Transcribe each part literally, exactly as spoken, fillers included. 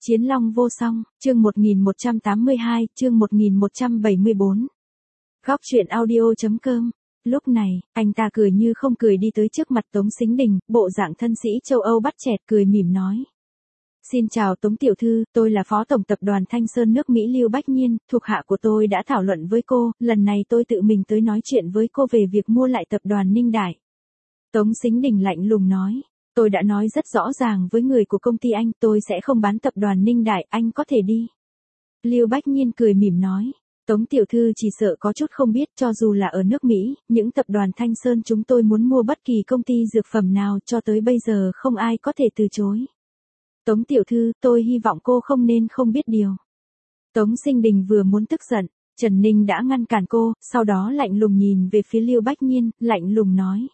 Chiến long vô song, chương một nghìn một trăm tám mươi hai, chương một nghìn một trăm bảy mươi bốn. Góc truyện audio.com. Lúc này, anh ta cười như không cười đi tới trước mặt Tống Sính Đình, bộ dạng thân sĩ châu Âu bắt chẹt cười mỉm nói. Xin chào Tống Tiểu Thư, tôi là Phó Tổng Tập đoàn Thanh Sơn nước Mỹ Lưu Bách Nhiên, thuộc hạ của tôi đã thảo luận với cô, lần này tôi tự mình tới nói chuyện với cô về việc mua lại tập đoàn Ninh Đại. Tống Sính Đình lạnh lùng nói. Tôi đã nói rất rõ ràng với người của công ty anh, tôi sẽ không bán tập đoàn Ninh Đại, anh có thể đi. Lưu Bách Nhiên cười mỉm nói. Tống Tiểu Thư chỉ sợ có chút không biết, cho dù là ở nước Mỹ, những tập đoàn Thanh Sơn chúng tôi muốn mua bất kỳ công ty dược phẩm nào cho tới bây giờ không ai có thể từ chối. Tống Tiểu Thư, tôi hy vọng cô không nên không biết điều. Tống Sính Đình vừa muốn tức giận, Trần Ninh đã ngăn cản cô, sau đó lạnh lùng nhìn về phía Lưu Bách Nhiên, lạnh lùng nói.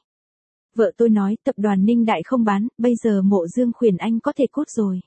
Vợ tôi nói tập đoàn Ninh Đại không bán, bây giờ Mộ Dương Khuyển anh có thể cút rồi.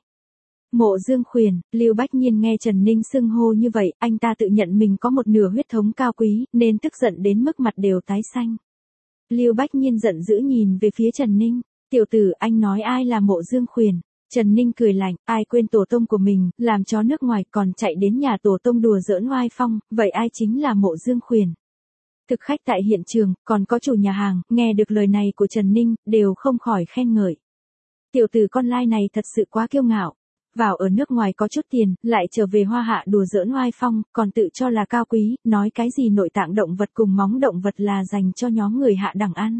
Mộ Dương Khuyển, Lưu Bách Nhiên nghe Trần Ninh xưng hô như vậy, anh ta tự nhận mình có một nửa huyết thống cao quý, nên tức giận đến mức mặt đều tái xanh. Lưu Bách Nhiên giận dữ nhìn về phía Trần Ninh, tiểu tử anh nói ai là Mộ Dương Khuyển? Trần Ninh cười lạnh, ai quên tổ tông của mình, làm chó nước ngoài còn chạy đến nhà tổ tông đùa giỡn oai phong, vậy ai chính là Mộ Dương Khuyển? Thực khách tại hiện trường, còn có chủ nhà hàng, nghe được lời này của Trần Ninh, đều không khỏi khen ngợi. Tiểu tử con lai này thật sự quá kiêu ngạo. Vào ở nước ngoài có chút tiền, lại trở về Hoa Hạ đùa giỡn oai phong, còn tự cho là cao quý, nói cái gì nội tạng động vật cùng móng động vật là dành cho nhóm người hạ đẳng ăn.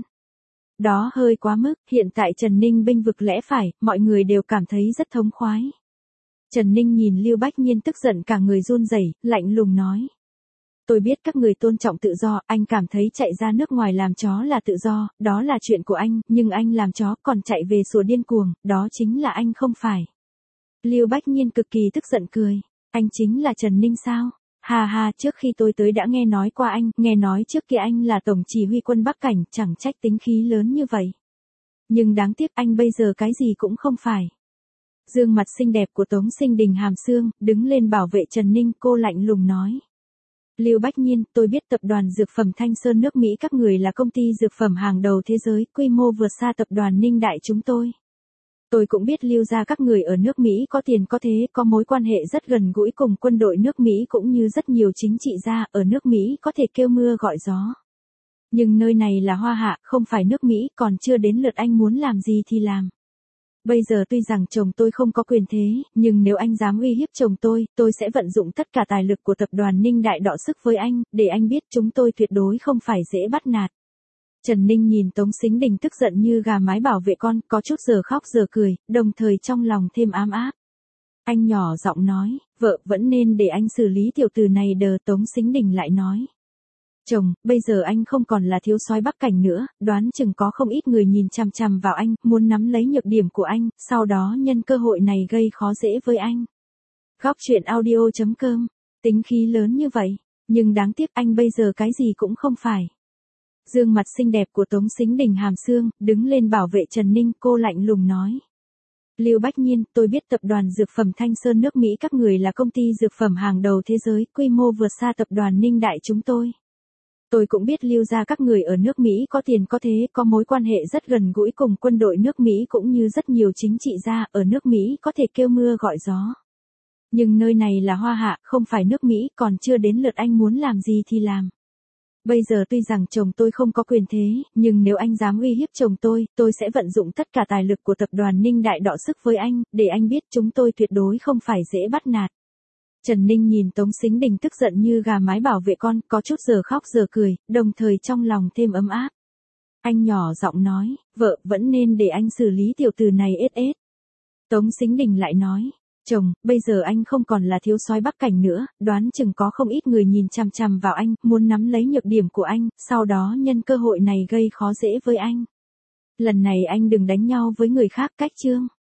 Đó hơi quá mức, hiện tại Trần Ninh bênh vực lẽ phải, mọi người đều cảm thấy rất thống khoái. Trần Ninh nhìn Lưu Bách Nhiên tức giận cả người run rẩy, lạnh lùng nói. Tôi biết các người tôn trọng tự do, anh cảm thấy chạy ra nước ngoài làm chó là tự do, đó là chuyện của anh, nhưng anh làm chó còn chạy về sủa điên cuồng, đó chính là anh không phải. Lưu Bách Nhiên cực kỳ tức giận cười, anh chính là Trần Ninh sao? Hà hà, trước khi tôi tới đã nghe nói qua anh, nghe nói trước kia anh là tổng chỉ huy quân Bắc Cảnh, chẳng trách tính khí lớn như vậy. Nhưng đáng tiếc anh bây giờ cái gì cũng không phải. Dương mặt xinh đẹp của Tống Sính Đình hàm xương, đứng lên bảo vệ Trần Ninh, cô lạnh lùng nói. Lưu Bách Nhiên, tôi biết tập đoàn dược phẩm Thanh Sơn nước Mỹ các người là công ty dược phẩm hàng đầu thế giới, quy mô vượt xa tập đoàn Ninh Đại chúng tôi. Tôi cũng biết Lưu gia các người ở nước Mỹ có tiền có thế, có mối quan hệ rất gần gũi cùng quân đội nước Mỹ cũng như rất nhiều chính trị gia ở nước Mỹ có thể kêu mưa gọi gió. Nhưng nơi này là Hoa Hạ, không phải nước Mỹ, còn chưa đến lượt anh muốn làm gì thì làm. Bây giờ tuy rằng chồng tôi không có quyền thế, nhưng nếu anh dám uy hiếp chồng tôi, tôi sẽ vận dụng tất cả tài lực của tập đoàn Ninh Đại đọ sức với anh, để anh biết chúng tôi tuyệt đối không phải dễ bắt nạt. Trần Ninh nhìn Tống Sính Đình tức giận như gà mái bảo vệ con, có chút giờ khóc giờ cười, đồng thời trong lòng thêm ám áp. Anh nhỏ giọng nói, vợ vẫn nên để anh xử lý tiểu tử này đờ. Tống Sính Đình lại nói. Chồng, bây giờ anh không còn là thiếu soái Bắc Cảnh nữa, đoán chừng có không ít người nhìn chằm chằm vào anh, muốn nắm lấy nhược điểm của anh, sau đó nhân cơ hội này gây khó dễ với anh. Góc truyện audio.com, tính khí lớn như vậy, nhưng đáng tiếc anh bây giờ cái gì cũng không phải. Dương mặt xinh đẹp của Tống Sính Đình hàm xương, đứng lên bảo vệ Trần Ninh, cô lạnh lùng nói. Lưu Bách Nhiên, tôi biết tập đoàn dược phẩm Thanh Sơn nước Mỹ các người là công ty dược phẩm hàng đầu thế giới, quy mô vượt xa tập đoàn Ninh Đại chúng tôi. Tôi cũng biết Lưu gia các người ở nước Mỹ có tiền có thế, có mối quan hệ rất gần gũi cùng quân đội nước Mỹ cũng như rất nhiều chính trị gia ở nước Mỹ có thể kêu mưa gọi gió. Nhưng nơi này là Hoa Hạ, không phải nước Mỹ, còn chưa đến lượt anh muốn làm gì thì làm. Bây giờ tuy rằng chồng tôi không có quyền thế, nhưng nếu anh dám uy hiếp chồng tôi, tôi sẽ vận dụng tất cả tài lực của tập đoàn Ninh Đại đọ sức với anh, để anh biết chúng tôi tuyệt đối không phải dễ bắt nạt. Trần Ninh nhìn Tống Sính Đình tức giận như gà mái bảo vệ con, có chút giờ khóc giờ cười, đồng thời trong lòng thêm ấm áp. Anh nhỏ giọng nói, vợ vẫn nên để anh xử lý tiểu tử này ết ết. Tống Sính Đình lại nói. Chồng, bây giờ anh không còn là thiếu soái Bắc Cảnh nữa, đoán chừng có không ít người nhìn chằm chằm vào anh, muốn nắm lấy nhược điểm của anh, sau đó nhân cơ hội này gây khó dễ với anh. Lần này anh đừng đánh nhau với người khác, cách chương.